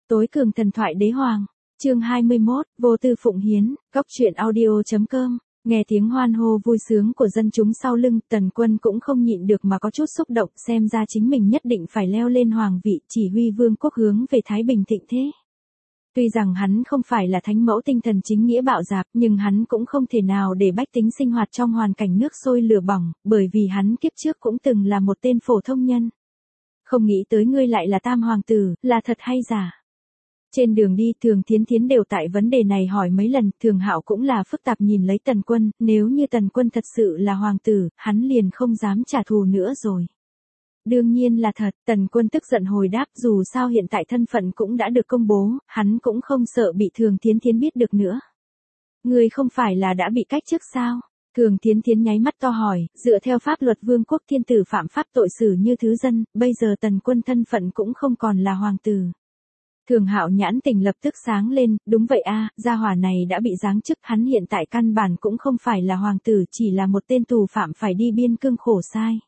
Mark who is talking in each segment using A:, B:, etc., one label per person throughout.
A: Tối cường thần thoại đế hoàng, chương 21, vô tư phụng hiến, góc truyện audio.com. Nghe tiếng hoan hô vui sướng của dân chúng sau lưng, Tần Quân cũng không nhịn được mà có chút xúc động, xem ra chính mình nhất định phải leo lên hoàng vị, chỉ huy vương quốc hướng về thái bình thịnh thế. Tuy rằng hắn không phải là thánh mẫu tinh thần chính nghĩa bạo dạn, nhưng hắn cũng không thể nào để bách tính sinh hoạt trong hoàn cảnh nước sôi lửa bỏng, bởi vì hắn kiếp trước cũng từng là một tên phổ thông nhân. Không nghĩ tới ngươi lại là tam hoàng tử, là thật hay giả? Trên đường đi, Thường Thiến Thiến đều tại vấn đề này hỏi mấy lần, Thường Hạo cũng là phức tạp nhìn lấy Tần Quân, nếu như Tần Quân thật sự là hoàng tử, hắn liền không dám trả thù nữa rồi. Đương nhiên là thật, Tần Quân tức giận hồi đáp, dù sao hiện tại thân phận cũng đã được công bố, hắn cũng không sợ bị Thường Thiến Thiến biết được nữa. Ngươi không phải là đã bị cách chức sao? Thường Thiến Thiến nháy mắt to hỏi, dựa theo pháp luật vương quốc thiên tử phạm pháp tội xử như thứ dân, bây giờ Tần Quân thân phận cũng không còn là hoàng tử. Thường Hạo nhãn tình lập tức sáng lên, đúng vậy a, gia hỏa này đã bị giáng chức, hắn hiện tại căn bản cũng không phải là hoàng tử, chỉ là một tên tù phạm phải đi biên cương khổ sai.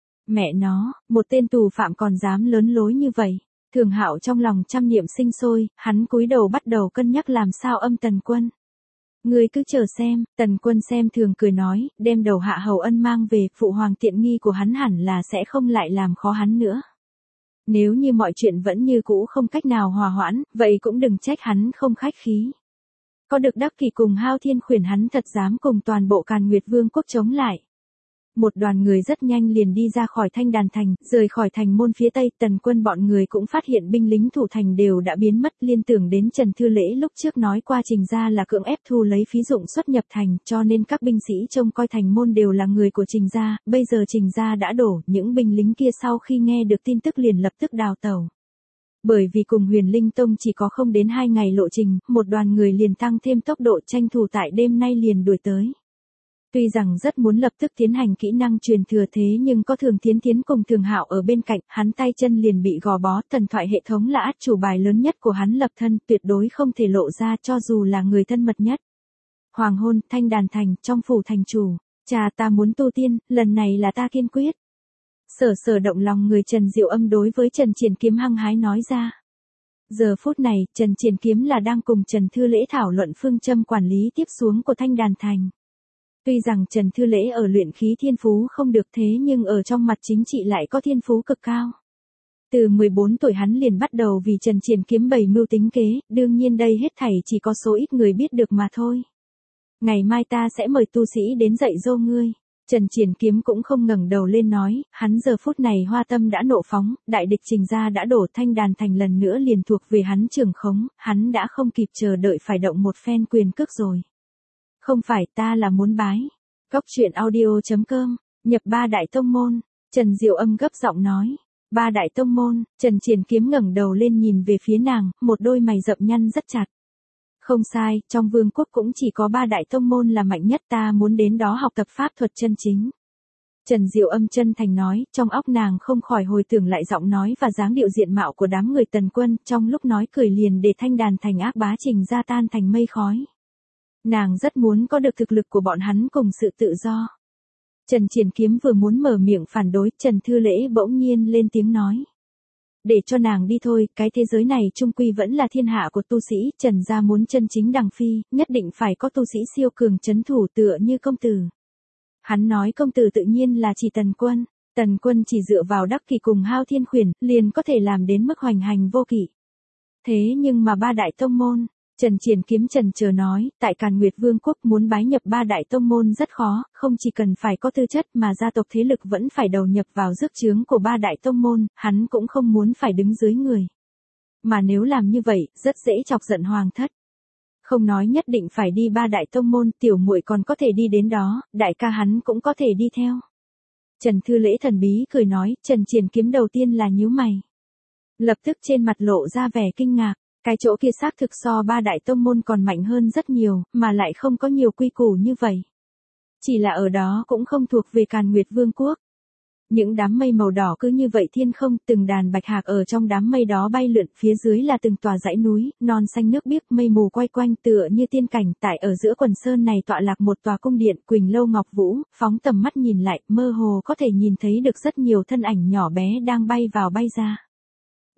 A: Mẹ nó, một tên tù phạm còn dám lớn lối như vậy. Thường Hạo trong lòng trăm niệm sinh sôi, hắn cúi đầu bắt đầu cân nhắc làm sao âm Tần Quân. Ngươi cứ chờ xem, Tần Quân xem thường cười nói, đem đầu Hạ Hầu Ân mang về, phụ hoàng tiện nghi của hắn hẳn là sẽ không lại làm khó hắn nữa. Nếu như mọi chuyện vẫn như cũ không cách nào hòa hoãn, vậy cũng đừng trách hắn không khách khí. Có được Đắc Kỷ cùng Hao Thiên khuyển hắn thật dám cùng toàn bộ Càn Nguyệt Vương quốc chống lại. Một đoàn người rất nhanh liền đi ra khỏi Thanh Đàn Thành, rời khỏi thành môn phía tây, Tần Quân bọn người cũng phát hiện binh lính thủ thành đều đã biến mất, liên tưởng đến Trần Thư Lễ lúc trước nói qua Trình gia là cưỡng ép thu lấy phí dụng xuất nhập thành, cho nên các binh sĩ trông coi thành môn đều là người của Trình gia, bây giờ Trình gia đã đổ, những binh lính kia sau khi nghe được tin tức liền lập tức đào tẩu. Bởi vì cùng Huyền Linh Tông chỉ có không đến 2 ngày lộ trình, một đoàn người liền tăng thêm tốc độ tranh thủ tại đêm nay liền đuổi tới. Tuy rằng rất muốn lập tức tiến hành kỹ năng truyền thừa thế nhưng có Thường Thiến Thiến cùng Thường Hạo ở bên cạnh, hắn tay chân liền bị gò bó, thần thoại hệ thống là át chủ bài lớn nhất của hắn lập thân, tuyệt đối không thể lộ ra cho dù là người thân mật nhất. Hoàng hôn, Thanh Đàn Thành, trong phủ thành chủ, cha ta muốn tu tiên, lần này là ta kiên quyết. Sở động lòng người Trần Diệu Âm đối với Trần Triển Kiếm hăng hái nói ra. Giờ phút này, Trần Triển Kiếm là đang cùng Trần Thư Lễ thảo luận phương châm quản lý tiếp xuống của Thanh Đàn Thành. Tuy rằng Trần Thư Lễ ở luyện khí thiên phú không được thế nhưng ở trong mặt chính trị lại có thiên phú cực cao. Từ 14 tuổi hắn liền bắt đầu vì Trần Triển Kiếm bày mưu tính kế, đương nhiên đây hết thảy chỉ có số ít người biết được mà thôi. Ngày mai ta sẽ mời tu sĩ đến dạy dỗ ngươi. Trần Triển Kiếm cũng không ngẩng đầu lên nói, hắn giờ phút này hoa tâm đã nộ phóng, đại địch Trình gia đã đổ, Thanh Đàn Thành lần nữa liền thuộc về hắn trưởng khống, hắn đã không kịp chờ đợi phải động một phen quyền cước rồi. Không phải, ta là muốn bái. Góc truyện audio.com, nhập 3 đại tông môn. Trần Diệu Âm gấp giọng nói. 3 đại tông môn, Trần Triển Kiếm ngẩng đầu lên nhìn về phía nàng, một đôi mày rậm nhăn rất chặt. Không sai, trong vương quốc cũng chỉ có 3 đại tông môn là mạnh nhất, ta muốn đến đó học tập pháp thuật chân chính. Trần Diệu Âm chân thành nói, trong óc nàng không khỏi hồi tưởng lại giọng nói và dáng điệu diện mạo của đám người Tần Quân, trong lúc nói cười liền để Thanh Đàn Thành ác bá Trình gia tan thành mây khói. Nàng rất muốn có được thực lực của bọn hắn cùng sự tự do. Trần Triển Kiếm vừa muốn mở miệng phản đối, Trần Thư Lễ bỗng nhiên lên tiếng nói. Để cho nàng đi thôi, cái thế giới này chung quy vẫn là thiên hạ của tu sĩ, Trần gia muốn chân chính đằng phi, nhất định phải có tu sĩ siêu cường trấn thủ tựa như công tử. Hắn nói công tử tự nhiên là chỉ Tần Quân. Tần Quân chỉ dựa vào Đắc Kỷ cùng Hao Thiên khuyển, liền có thể làm đến mức hoành hành vô kỵ. Thế nhưng mà 3 đại tông môn, Trần Triển Kiếm trần chờ nói, tại Càn Nguyệt Vương quốc muốn bái nhập 3 đại tông môn rất khó, không chỉ cần phải có tư chất mà gia tộc thế lực vẫn phải đầu nhập vào rước chướng của 3 đại tông môn, hắn cũng không muốn phải đứng dưới người. Mà nếu làm như vậy, rất dễ chọc giận hoàng thất. Không nói nhất định phải đi 3 đại tông môn, tiểu muội còn có thể đi đến đó, đại ca hắn cũng có thể đi theo. Trần Thư Lễ thần bí cười nói, Trần Triển Kiếm đầu tiên là nhíu mày. Lập tức trên mặt lộ ra vẻ kinh ngạc. Cái chỗ kia xác thực so 3 đại tông môn còn mạnh hơn rất nhiều, mà lại không có nhiều quy củ như vậy. Chỉ là ở đó cũng không thuộc về Càn Nguyệt Vương quốc. Những đám mây màu đỏ cứ như vậy thiên không, từng đàn bạch hạc ở trong đám mây đó bay lượn, phía dưới là từng tòa dãy núi, non xanh nước biếc, mây mù quay quanh tựa như tiên cảnh, tại ở giữa quần sơn này tọa lạc một tòa cung điện, Quỳnh Lâu Ngọc Vũ, phóng tầm mắt nhìn lại, mơ hồ có thể nhìn thấy được rất nhiều thân ảnh nhỏ bé đang bay vào bay ra.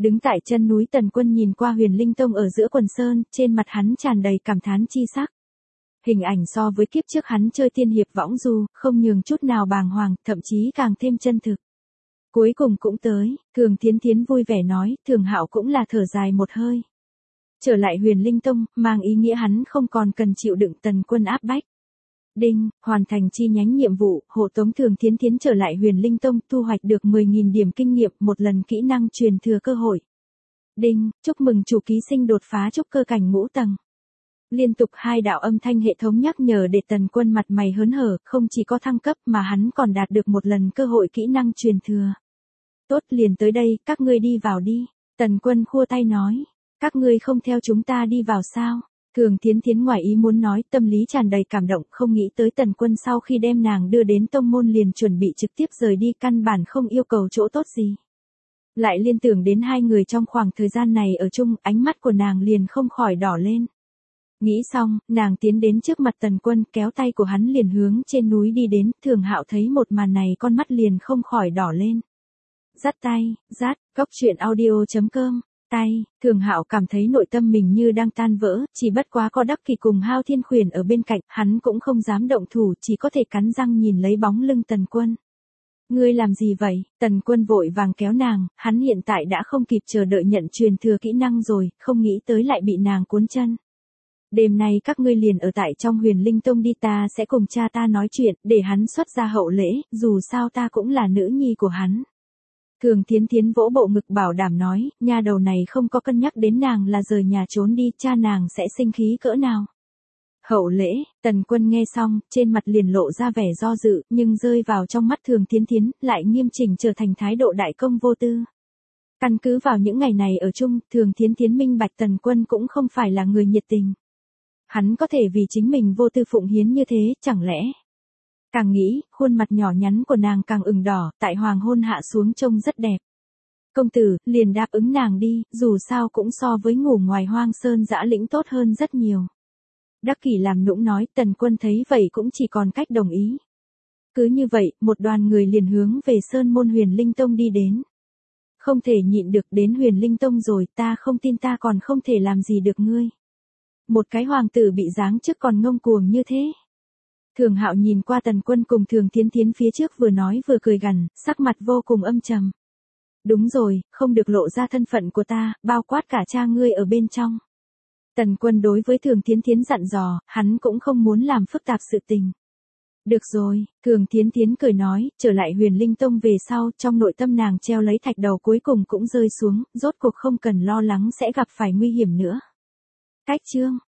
A: Đứng tại chân núi Tần Quân nhìn qua Huyền Linh Tông ở giữa quần sơn, trên mặt hắn tràn đầy cảm thán chi sắc. Hình ảnh so với kiếp trước hắn chơi tiên hiệp võng du, không nhường chút nào bàng hoàng, thậm chí càng thêm chân thực. Cuối cùng cũng tới, Thường Thiến Thiến vui vẻ nói, Thường Hạo cũng là thở dài một hơi. Trở lại Huyền Linh Tông, mang ý nghĩa hắn không còn cần chịu đựng Tần Quân áp bách. Đinh, hoàn thành chi nhánh nhiệm vụ, hộ tống Thường Thiến Thiến trở lại Huyền Linh Tông, thu hoạch được 10.000 điểm kinh nghiệm, một lần kỹ năng truyền thừa cơ hội. Đinh, chúc mừng chủ ký sinh đột phá trúc cơ cảnh ngũ tầng. Liên tục 2 đạo âm thanh hệ thống nhắc nhở để Tần Quân mặt mày hớn hở, không chỉ có thăng cấp mà hắn còn đạt được một lần cơ hội kỹ năng truyền thừa. Tốt, liền tới đây, các ngươi đi vào đi. Tần Quân khua tay nói, các ngươi không theo chúng ta đi vào sao? Thường Thiến Thiến ngoài ý muốn nói, tâm lý tràn đầy cảm động, không nghĩ tới Tần Quân sau khi đem nàng đưa đến tông môn liền chuẩn bị trực tiếp rời đi, căn bản không yêu cầu chỗ tốt gì. Lại liên tưởng đến hai người trong khoảng thời gian này ở chung, ánh mắt của nàng liền không khỏi đỏ lên. Nghĩ xong, nàng tiến đến trước mặt Tần Quân, kéo tay của hắn liền hướng trên núi đi đến, Thường Hạo thấy một màn này con mắt liền không khỏi đỏ lên. Dắt tay, dắt, goctruyện audio.com. Tay, Thường Hạo cảm thấy nội tâm mình như đang tan vỡ, chỉ bất quá có Đắc Kỷ cùng Hao Thiên Khuyển ở bên cạnh, hắn cũng không dám động thủ, chỉ có thể cắn răng nhìn lấy bóng lưng Tần Quân. Ngươi làm gì vậy? Tần Quân vội vàng kéo nàng, hắn hiện tại đã không kịp chờ đợi nhận truyền thừa kỹ năng rồi, không nghĩ tới lại bị nàng cuốn chân. Đêm nay các ngươi liền ở tại trong Huyền Linh Tông đi, ta sẽ cùng cha ta nói chuyện, để hắn xuất ra hậu lễ, dù sao ta cũng là nữ nhi của hắn. Thường Thiến Thiến vỗ bộ ngực bảo đảm nói, nha đầu này không có cân nhắc đến nàng là rời nhà trốn đi, cha nàng sẽ sinh khí cỡ nào. Hậu lễ, Tần Quân nghe xong, trên mặt liền lộ ra vẻ do dự, nhưng rơi vào trong mắt Thường Thiến Thiến, lại nghiêm chỉnh trở thành thái độ đại công vô tư. Căn cứ vào những ngày này ở chung, Thường Thiến Thiến minh bạch Tần Quân cũng không phải là người nhiệt tình. Hắn có thể vì chính mình vô tư phụng hiến như thế, chẳng lẽ? Càng nghĩ, khuôn mặt nhỏ nhắn của nàng càng ửng đỏ, tại hoàng hôn hạ xuống trông rất đẹp. Công tử, liền đáp ứng nàng đi, dù sao cũng so với ngủ ngoài hoang sơn dã lĩnh tốt hơn rất nhiều. Đắc Kỷ làm nũng nói, Tần Quân thấy vậy cũng chỉ còn cách đồng ý. Cứ như vậy, một đoàn người liền hướng về sơn môn Huyền Linh Tông đi đến. Không thể nhịn được, đến Huyền Linh Tông rồi, ta không tin ta còn không thể làm gì được ngươi. Một cái hoàng tử bị giáng chức còn ngông cuồng như thế. Thường Hạo nhìn qua Tần Quân cùng Thường Thiến Thiến phía trước vừa nói vừa cười gằn, sắc mặt vô cùng âm trầm. Đúng rồi, không được lộ ra thân phận của ta, bao quát cả cha ngươi ở bên trong. Tần Quân đối với Thường Thiến Thiến dặn dò, hắn cũng không muốn làm phức tạp sự tình. Được rồi, Thường Thiến Thiến cười nói, trở lại Huyền Linh Tông về sau, trong nội tâm nàng treo lấy thạch đầu cuối cùng cũng rơi xuống, rốt cuộc không cần lo lắng sẽ gặp phải nguy hiểm nữa. Cách chương